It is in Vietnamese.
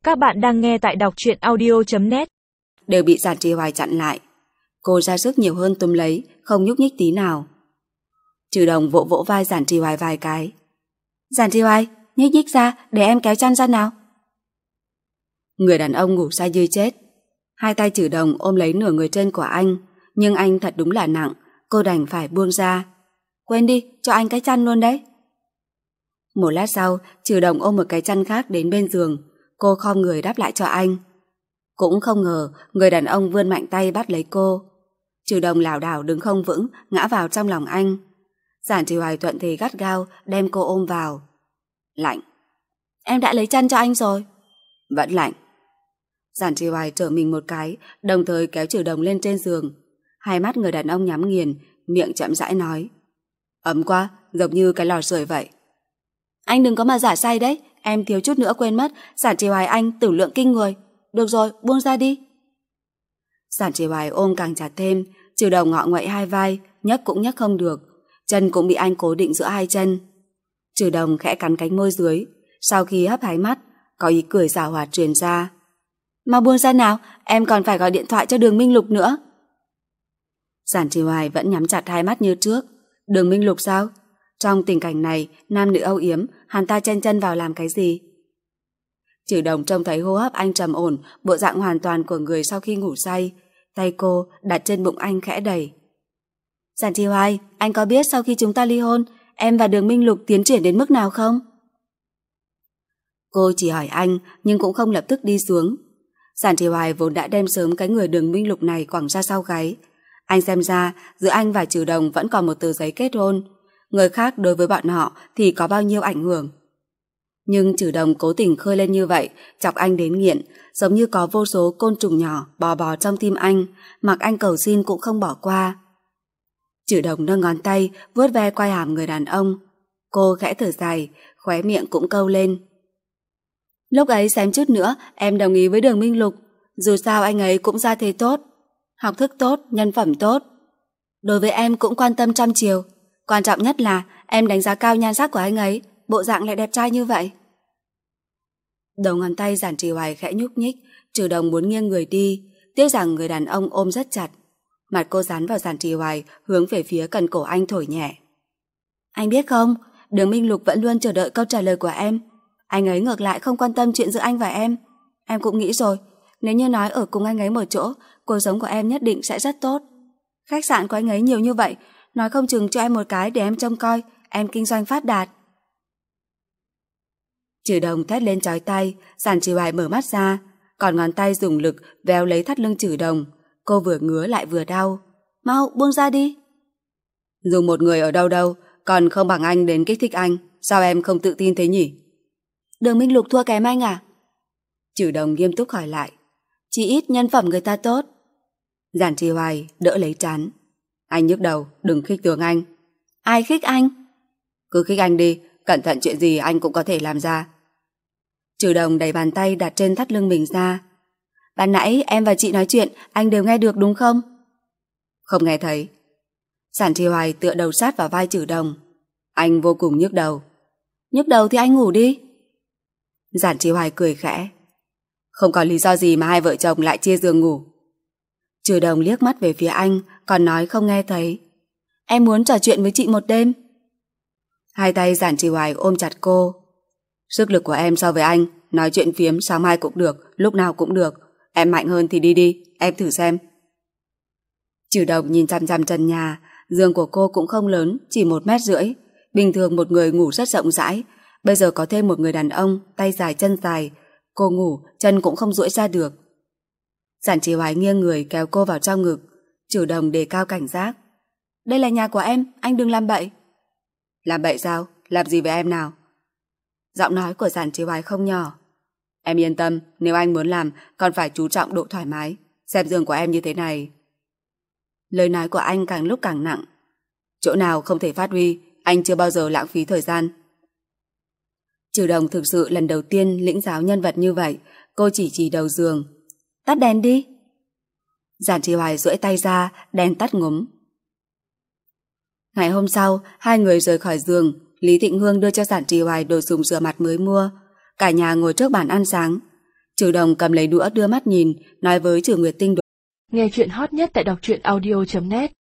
Các bạn đang nghe tại đọc truyện audio.net. Đều bị Giản Trì Hoài chặn lại. Cô ra sức nhiều hơn túm lấy, không nhúc nhích tí nào. Trừ Đồng vỗ vỗ vai Giản Trì Hoài vài cái. Giản Trì Hoài, nhích nhích ra để em kéo chăn ra nào. Người đàn ông ngủ say như chết. Hai tay Trừ Đồng ôm lấy nửa người trên của anh, nhưng anh thật đúng là nặng, cô đành phải buông ra. Quên đi, cho anh cái chăn luôn đấy. Một lát sau, Trừ Đồng ôm một cái chăn khác đến bên giường, cô khom người đáp lại cho anh. Cũng không ngờ, người đàn ông vươn mạnh tay bắt lấy cô. Trừ Đồng lảo đảo đứng không vững, ngã vào trong lòng anh. Giản Trì Hoài thuận thì gắt gao đem cô ôm vào. Lạnh. Em đã lấy chăn cho anh rồi. Vẫn lạnh. Giản Trì Hoài trở mình một cái, đồng thời kéo Trừ Đồng lên trên giường. Hai mắt người đàn ông nhắm nghiền, miệng chậm rãi nói. Ấm quá, giống như cái lò sưởi vậy. Anh đừng có mà giả say đấy, em thiếu chút nữa quên mất, Giản Trì Hoài anh tử lượng kinh người. Được rồi, buông ra đi. Giản Trì Hoài ôm càng chặt thêm, Trừ Đồng ngọ nguậy hai vai, nhấc cũng nhấc không được, chân cũng bị anh cố định giữa hai chân. Trừ Đồng khẽ cắn cánh môi dưới, sau khi hấp háy mắt, có ý cười giảo hoạt truyền ra. Mà buông ra nào, em còn phải gọi điện thoại cho Đường Minh Lục nữa. Giản Trì Hoài vẫn nhắm chặt hai mắt như trước. Đường Minh Lục sao? Trong tình cảnh này, nam nữ âu yếm, hắn ta chen chân vào làm cái gì? Trừ Đồng trông thấy hô hấp anh trầm ổn, bộ dạng hoàn toàn của người sau khi ngủ say. Tay cô đặt trên bụng anh khẽ đẩy. Giản Trì Hoài, anh có biết sau khi chúng ta ly hôn, em và Đường Minh Lục tiến triển đến mức nào không? Cô chỉ hỏi anh, nhưng cũng không lập tức đi xuống. Giản Trì Hoài vốn đã đem sớm cái người Đường Minh Lục này quẳng ra sau gáy. Anh xem ra, giữa anh và Trừ Đồng vẫn còn một tờ giấy kết hôn. Người khác đối với bọn họ thì có bao nhiêu ảnh hưởng. Nhưng Trừ Đồng cố tình khơi lên như vậy, chọc anh đến nghiện, giống như có vô số côn trùng nhỏ bò bò trong tim anh, mặc anh cầu xin cũng không bỏ qua. Trừ Đồng nâng ngón tay, vuốt ve quai hàm người đàn ông. Cô khẽ thở dài, khóe miệng cũng câu lên. Lúc ấy xém chút nữa, em đồng ý với Đường Minh Lục. Dù sao anh ấy cũng ra thế tốt, học thức tốt, nhân phẩm tốt. Đối với em cũng quan tâm trăm chiều. Quan trọng nhất là em đánh giá cao nhan sắc của anh ấy, bộ dạng lại đẹp trai như vậy. Đầu ngón tay Giản Trì Hoài khẽ nhúc nhích, Trừ Đồng muốn nghiêng người đi, tiếc rằng người đàn ông ôm rất chặt. Mặt cô dán vào Giản Trì Hoài, hướng về phía cần cổ anh thổi nhẹ. Anh biết không, Đường Minh Lục vẫn luôn chờ đợi câu trả lời của em. Anh ấy ngược lại không quan tâm chuyện giữa anh và em. Em cũng nghĩ rồi, nếu như nói ở cùng anh ấy một chỗ, cuộc sống của em nhất định sẽ rất tốt. Khách sạn của anh ấy nhiều như vậy, nói không chừng cho em một cái để em trông coi, em kinh doanh phát đạt. Trừ Đồng thét lên chói tai, Giản Trì Hoài mở mắt ra, còn ngón tay dùng lực véo lấy thắt lưng Trừ Đồng. Cô vừa ngứa lại vừa đau. Mau buông ra đi. Dùng một người ở đâu đâu, còn không bằng anh đến kích thích anh. Sao em không tự tin thế nhỉ? Đường Minh Lục thua kém anh à? Trừ Đồng nghiêm túc hỏi lại. Chỉ ít nhân phẩm người ta tốt. Giản Trì Hoài đỡ lấy trán. Anh nhức đầu, đừng khích tướng anh. Ai khích anh? Cứ khích anh đi, cẩn thận chuyện gì anh cũng có thể làm ra. Trừ Đồng đẩy bàn tay đặt trên thắt lưng mình ra. Ban nãy em và chị nói chuyện, anh đều nghe được đúng không? Không nghe thấy. Giản Trì Hoài tựa đầu sát vào vai Trừ Đồng. Anh vô cùng nhức đầu. Nhức đầu thì anh ngủ đi. Giản Trì Hoài cười khẽ. Không có lý do gì mà hai vợ chồng lại chia giường ngủ. Trừ Đồng liếc mắt về phía anh, còn nói không nghe thấy. Em muốn trò chuyện với chị một đêm. Hai tay Giản Trì Hoài ôm chặt cô. Sức lực của em so với anh, nói chuyện phiếm sáng mai cũng được, lúc nào cũng được. Em mạnh hơn thì đi đi, em thử xem. Trừ Đồng nhìn chằm chằm trần nhà, giường của cô cũng không lớn, chỉ 1,5 mét. Bình thường một người ngủ rất rộng rãi, bây giờ có thêm một người đàn ông, tay dài chân dài, cô ngủ, chân cũng không duỗi ra được. Giản Trì Hoài nghiêng người kéo cô vào trong ngực, Trừ Đồng đề cao cảnh giác. Đây là nhà của em, anh đừng làm bậy. Làm bậy sao? Làm gì với em nào? Giọng nói của Giản Trì Hoài không nhỏ. Em yên tâm, nếu anh muốn làm, còn phải chú trọng độ thoải mái. Xem giường của em như thế này. Lời nói của anh càng lúc càng nặng. Chỗ nào không thể phát huy, anh chưa bao giờ lãng phí thời gian. Trừ Đồng thực sự lần đầu tiên lĩnh giáo nhân vật như vậy, cô chỉ đầu giường. Tắt đèn đi. Giản Trì Hoài duỗi tay ra, đèn tắt ngúm. Ngày hôm sau, hai người rời khỏi giường, Lý Thịnh Hương đưa cho Giản Trì Hoài đồ dùng rửa mặt mới mua. Cả nhà ngồi trước bàn ăn sáng. Trừ Đồng cầm lấy đũa đưa mắt nhìn, nói với Trừ Nguyệt Tinh. Nghe chuyện hot nhất tại đọc truyện audio.net